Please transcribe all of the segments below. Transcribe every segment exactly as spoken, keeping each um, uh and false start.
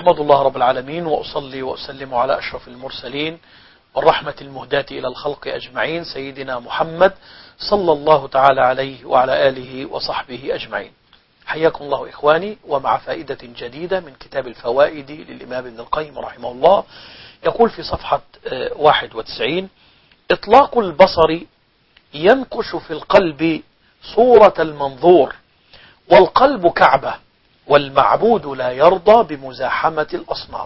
أحمد الله رب العالمين وأصلي وأسلم على أشرف المرسلين والرحمة المهداة إلى الخلق أجمعين سيدنا محمد صلى الله تعالى عليه وعلى آله وصحبه أجمعين. حياكم الله إخواني، ومع فائدة جديدة من كتاب الفوائد للإمام ابن القيم رحمه الله. يقول في صفحة واحد وتسعين: إطلاق البصر ينقش في القلب صورة المنظور، والقلب كعبة، والمعبود لا يرضى بمزاحمة الأصنام.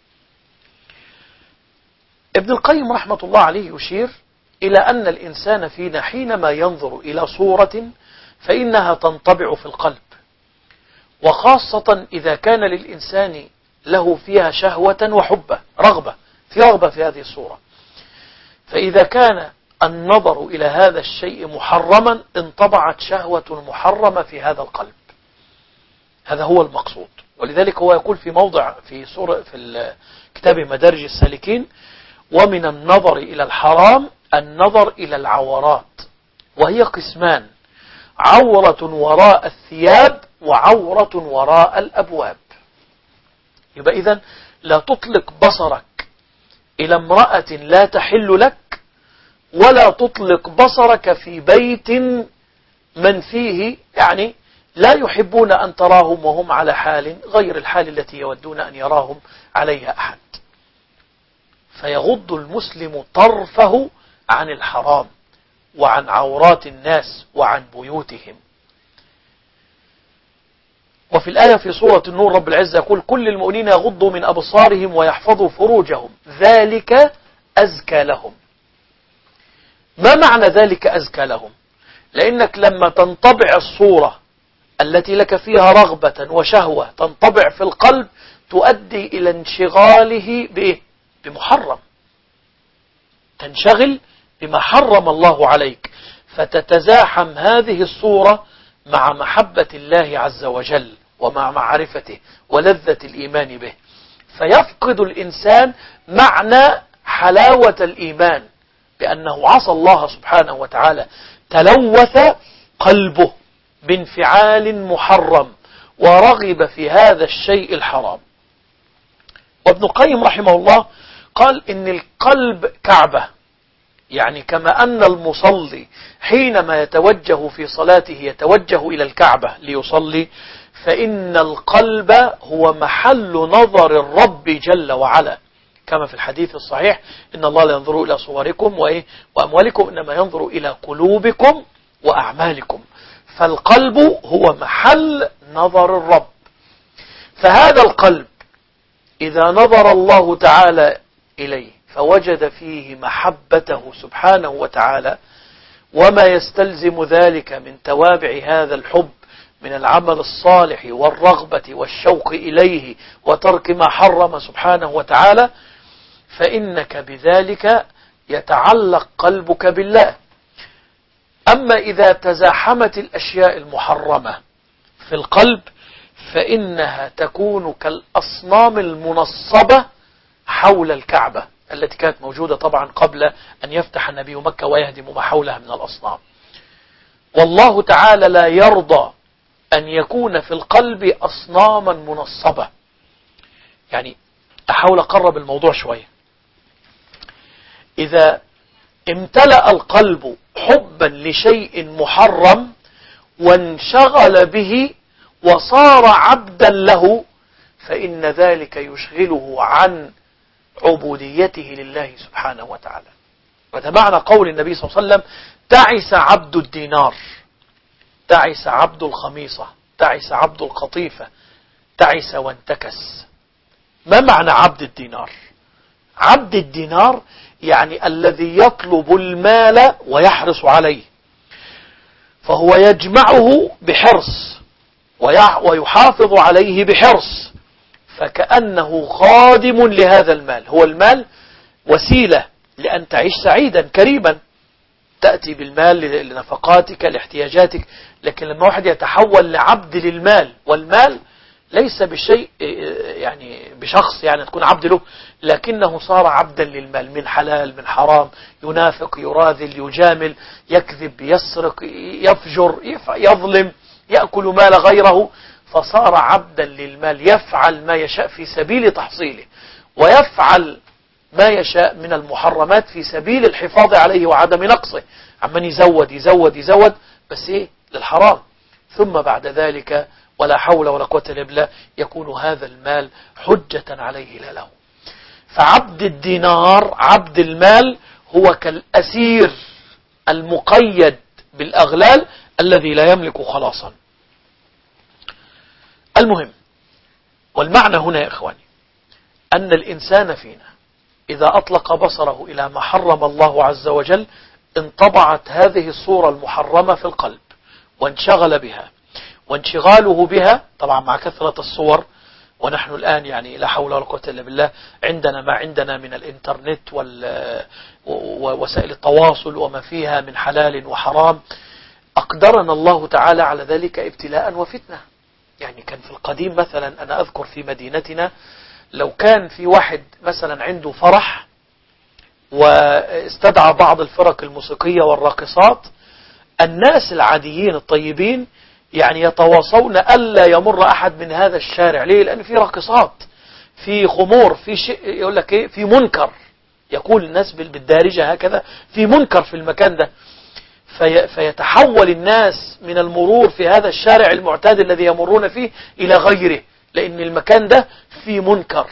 ابن القيم رحمة الله عليه يشير إلى أن الإنسان فينا حينما ينظر إلى صورة فإنها تنطبع في القلب، وخاصة إذا كان للإنسان له فيها شهوة وحبة، رغبة في رغبة في هذه الصورة. فإذا كان النظر إلى هذا الشيء محرما انطبعت شهوة محرمة في هذا القلب. هذا هو المقصود. ولذلك هو يقول في موضع في سورة في كتاب مدارج السالكين: ومن النظر إلى الحرام النظر إلى العورات، وهي قسمان: عورة وراء الثياب وعورة وراء الأبواب. يبقى إذن لا تطلق بصرك إلى امرأة لا تحل لك، ولا تطلق بصرك في بيت من فيه يعني لا يحبون أن تراهم وهم على حال غير الحال التي يودون أن يراهم عليها أحد. فيغض المسلم طرفه عن الحرام وعن عورات الناس وعن بيوتهم. وفي الآية في سورة النور رب العزة يقول: كل المؤمنين يغضوا من أبصارهم ويحفظوا فروجهم ذلك أزكى لهم. ما معنى ذلك أزكى لهم؟ لأنك لما تنطبع الصورة التي لك فيها رغبة وشهوة تنطبع في القلب تؤدي إلى انشغاله بإيه؟ بمحرم. تنشغل بما حرم الله عليك، فتتزاحم هذه الصورة مع محبة الله عز وجل ومع معرفته ولذة الإيمان به، فيفقد الإنسان معنى حلاوة الإيمان بأنه عصى الله سبحانه وتعالى، تلوث قلبه بانفعال محرم ورغب في هذا الشيء الحرام. وابن القيم رحمه الله قال إن القلب كعبة، يعني كما أن المصلي حينما يتوجه في صلاته يتوجه إلى الكعبة ليصلي، فإن القلب هو محل نظر الرب جل وعلا، كما في الحديث الصحيح: إن الله لا ينظر إلى صوركم وإيه وأموالكم إنما ينظر إلى قلوبكم وأعمالكم. فالقلب هو محل نظر الرب. فهذا القلب إذا نظر الله تعالى إليه فوجد فيه محبته سبحانه وتعالى، وما يستلزم ذلك من توابع هذا الحب من العمل الصالح والرغبة والشوق إليه وترك ما حرم سبحانه وتعالى، فإنك بذلك يتعلق قلبك بالله. أما إذا تزاحمت الأشياء المحرمة في القلب فإنها تكون كالأصنام المنصبة حول الكعبة التي كانت موجودة طبعا قبل أن يفتح النبي مكة ويهدم ما حولها من الأصنام. والله تعالى لا يرضى أن يكون في القلب أصناما منصبة. يعني أحاول أقرب الموضوع شوية. إذا امتلأ القلب حبا لشيء محرم وانشغل به وصار عبدا له، فإن ذلك يشغله عن عبوديته لله سبحانه وتعالى. وده معنى قول النبي صلى الله عليه وسلم: تعس عبد الدينار، تعس عبد الخميصة، تعس عبد القطيفة، تعس وانتكس. ما معنى عبد الدينار؟ عبد الدينار يعني الذي يطلب المال ويحرص عليه، فهو يجمعه بحرص ويحافظ عليه بحرص، فكأنه خادم لهذا المال. هو المال وسيلة لأن تعيش سعيدا كريما، تأتي بالمال لنفقاتك لاحتياجاتك، لكن لما واحد يتحول لعبد للمال، والمال ليس بشيء يعني بشخص يعني تكون عبد له، لكنه صار عبدا للمال من حلال من حرام، ينافق يراذل يجامل يكذب يسرق يفجر يظلم يأكل مال غيره، فصار عبدا للمال، يفعل ما يشاء في سبيل تحصيله، ويفعل ما يشاء من المحرمات في سبيل الحفاظ عليه وعدم نقصه، عمن يزود يزود يزود بس ايه للحرام. ثم بعد ذلك ولا حول ولا قوة إلا بالله يكون هذا المال حجة عليه لا له. فعبد الدينار عبد المال هو كالأسير المقيد بالأغلال الذي لا يملك خلاصا. المهم والمعنى هنا يا إخواني أن الإنسان فينا إذا أطلق بصره إلى ما حرم الله عز وجل انطبعت هذه الصورة المحرمة في القلب وانشغل بها، وانشغاله بها طبعا مع كثرة الصور، ونحن الآن يعني لا حول ولا قوة إلا بالله عندنا ما عندنا من الإنترنت ووسائل التواصل وما فيها من حلال وحرام، أقدرنا الله تعالى على ذلك ابتلاء وفتنة. يعني كان في القديم مثلا أنا أذكر في مدينتنا لو كان في واحد مثلا عنده فرح واستدعى بعض الفرق الموسيقية والراقصات، الناس العاديين الطيبين يعني يتواصون ألا يمر أحد من هذا الشارع. ليه؟ لأن في راقصات، في خمور، في شيء يقول لك إيه، في منكر، يقول الناس بالدارجة هكذا، في منكر في المكان ده، في فيتحول الناس من المرور في هذا الشارع المعتاد الذي يمرون فيه إلى غيره، لأن المكان ده في منكر.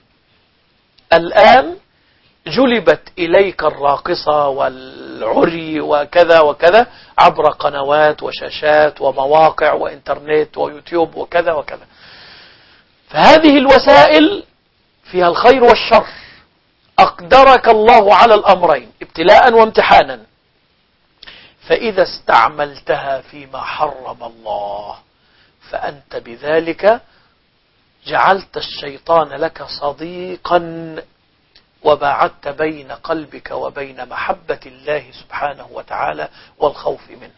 الآن جلبت إليك الراقصة والعري وكذا وكذا عبر قنوات وشاشات ومواقع وإنترنت ويوتيوب وكذا وكذا. فهذه الوسائل فيها الخير والشر. أقدرك الله على الأمرين ابتلاء وامتحانا، فإذا استعملتها فيما حرم الله فأنت بذلك جعلت الشيطان لك صديقا وباعدت بين قلبك وبين محبة الله سبحانه وتعالى والخوف منه.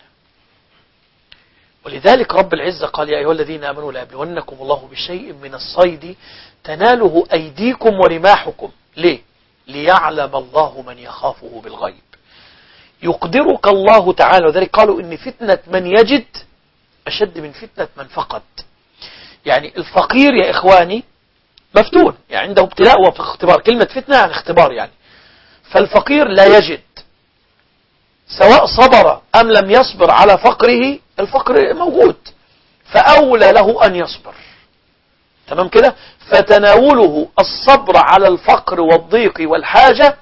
ولذلك رب العزة قال يا أيها الذين آمنوا لا يبلونكم الله بشيء من الصيد تناله أيديكم ورماحكم. ليه؟ ليعلم الله من يخافه بالغيب. يقدرك الله تعالى، وذلك قالوا إن فتنة من يجد أشد من فتنة من فقد. يعني الفقير يا إخواني مفتون، يعني عنده ابتلاء واختبار، كلمة فتنة يعني اختبار يعني. فالفقير لا يجد، سواء صبر أم لم يصبر على فقره، الفقر موجود، فأولى له أن يصبر. تمام كده؟ فتناوله الصبر على الفقر والضيق والحاجة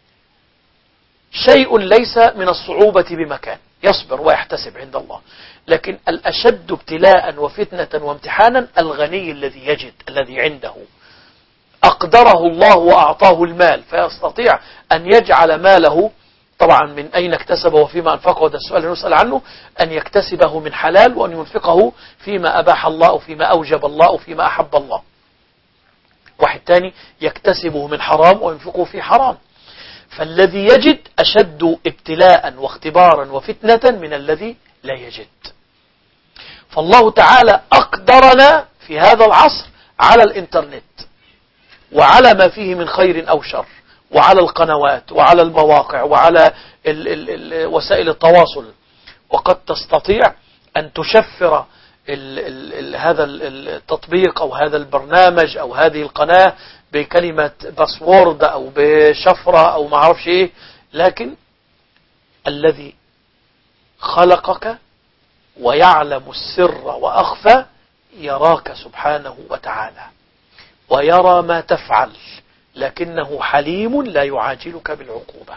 شيء ليس من الصعوبة بمكان، يصبر ويحتسب عند الله. لكن الأشد ابتلاء وفتنة وامتحانا الغني الذي يجد، الذي عنده أقدره الله وأعطاه المال فيستطيع أن يجعل ماله، طبعا من أين اكتسبه وفيما أنفقه، ده السؤال اللي نسأل عنه، أن يكتسبه من حلال وأن ينفقه فيما أباح الله أو فيما أوجب الله أو فيما أحب الله. واحد تاني يكتسبه من حرام وينفقه في حرام. فالذي يجد أشد ابتلاء واختبارا وفتنة من الذي لا يجد. فالله تعالى أقدرنا في هذا العصر على الإنترنت وعلى ما فيه من خير أو شر، وعلى القنوات وعلى المواقع وعلى ال ال ال وسائل التواصل. وقد تستطيع أن تشفر ال ال ال هذا التطبيق أو هذا البرنامج أو هذه القناة بكلمة باسورد أو بشفرة أو ما أعرفش إيه، لكن الذي خلقك ويعلم السر وأخفى يراك سبحانه وتعالى ويرى ما تفعل، لكنه حليم لا يعاجلك بالعقوبة.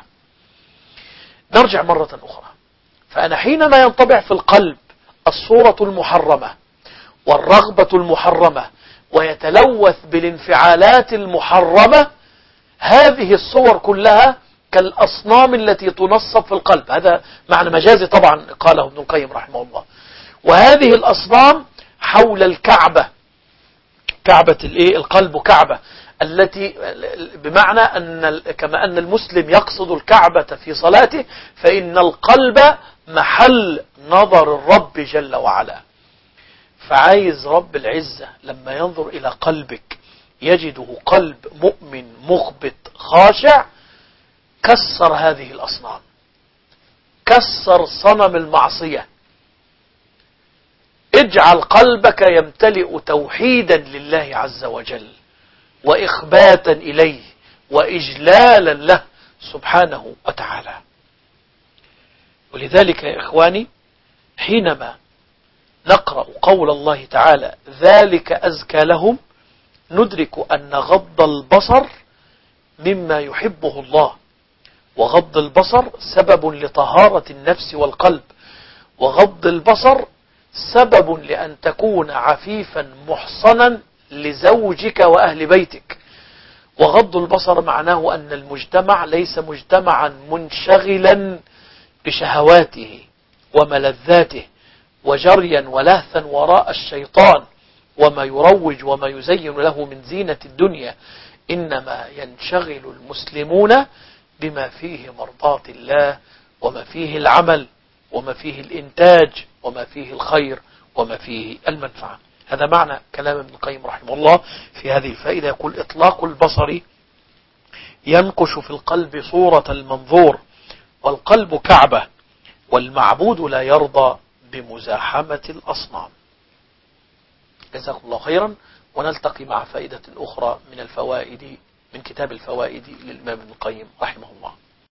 نرجع مرة أخرى. فأنا حينما ينطبع في القلب الصورة المحرمة والرغبة المحرمة ويتلوث بالانفعالات المحرمة، هذه الصور كلها كالأصنام التي تنصب في القلب. هذا معنى مجازي طبعا قاله ابن القيم رحمه الله. وهذه الأصنام حول الكعبة، كعبة الايه القلب كعبة، التي بمعنى أن كما أن المسلم يقصد الكعبة في صلاته، فإن القلب محل نظر الرب جل وعلا. فعايز رب العزة لما ينظر إلى قلبك يجده قلب مؤمن مخبت خاشع، كسر هذه الأصنام، كسر صنم المعصية، اجعل قلبك يمتلئ توحيدا لله عز وجل وإخباتا إليه وإجلالا له سبحانه وتعالى. ولذلك يا إخواني حينما نقرأ قول الله تعالى ذلك أزكى لهم ندرك أن غض البصر مما يحبه الله، وغض البصر سبب لطهارة النفس والقلب، وغض البصر سبب لأن تكون عفيفا محصنا لزوجك وأهل بيتك. وغض البصر معناه أن المجتمع ليس مجتمعا منشغلا بشهواته وملذاته وجريا ولهثا وراء الشيطان وما يروج وما يزين له من زينة الدنيا، إنما ينشغل المسلمون بما فيه مرضاة الله وما فيه العمل وما فيه الإنتاج وما فيه الخير وما فيه المنفعة. هذا معنى كلام ابن القيم رحمه الله في هذه الفائدة. يقول إطلاق البصر ينقش في القلب صورة المنظور، والقلب كعبة، والمعبود لا يرضى بمزاحمة الأصنام. جزاكم الله خيرا، ونلتقي مع فائدة أخرى من الفوائد من كتاب الفوائد للإمام ابن القيم رحمه الله.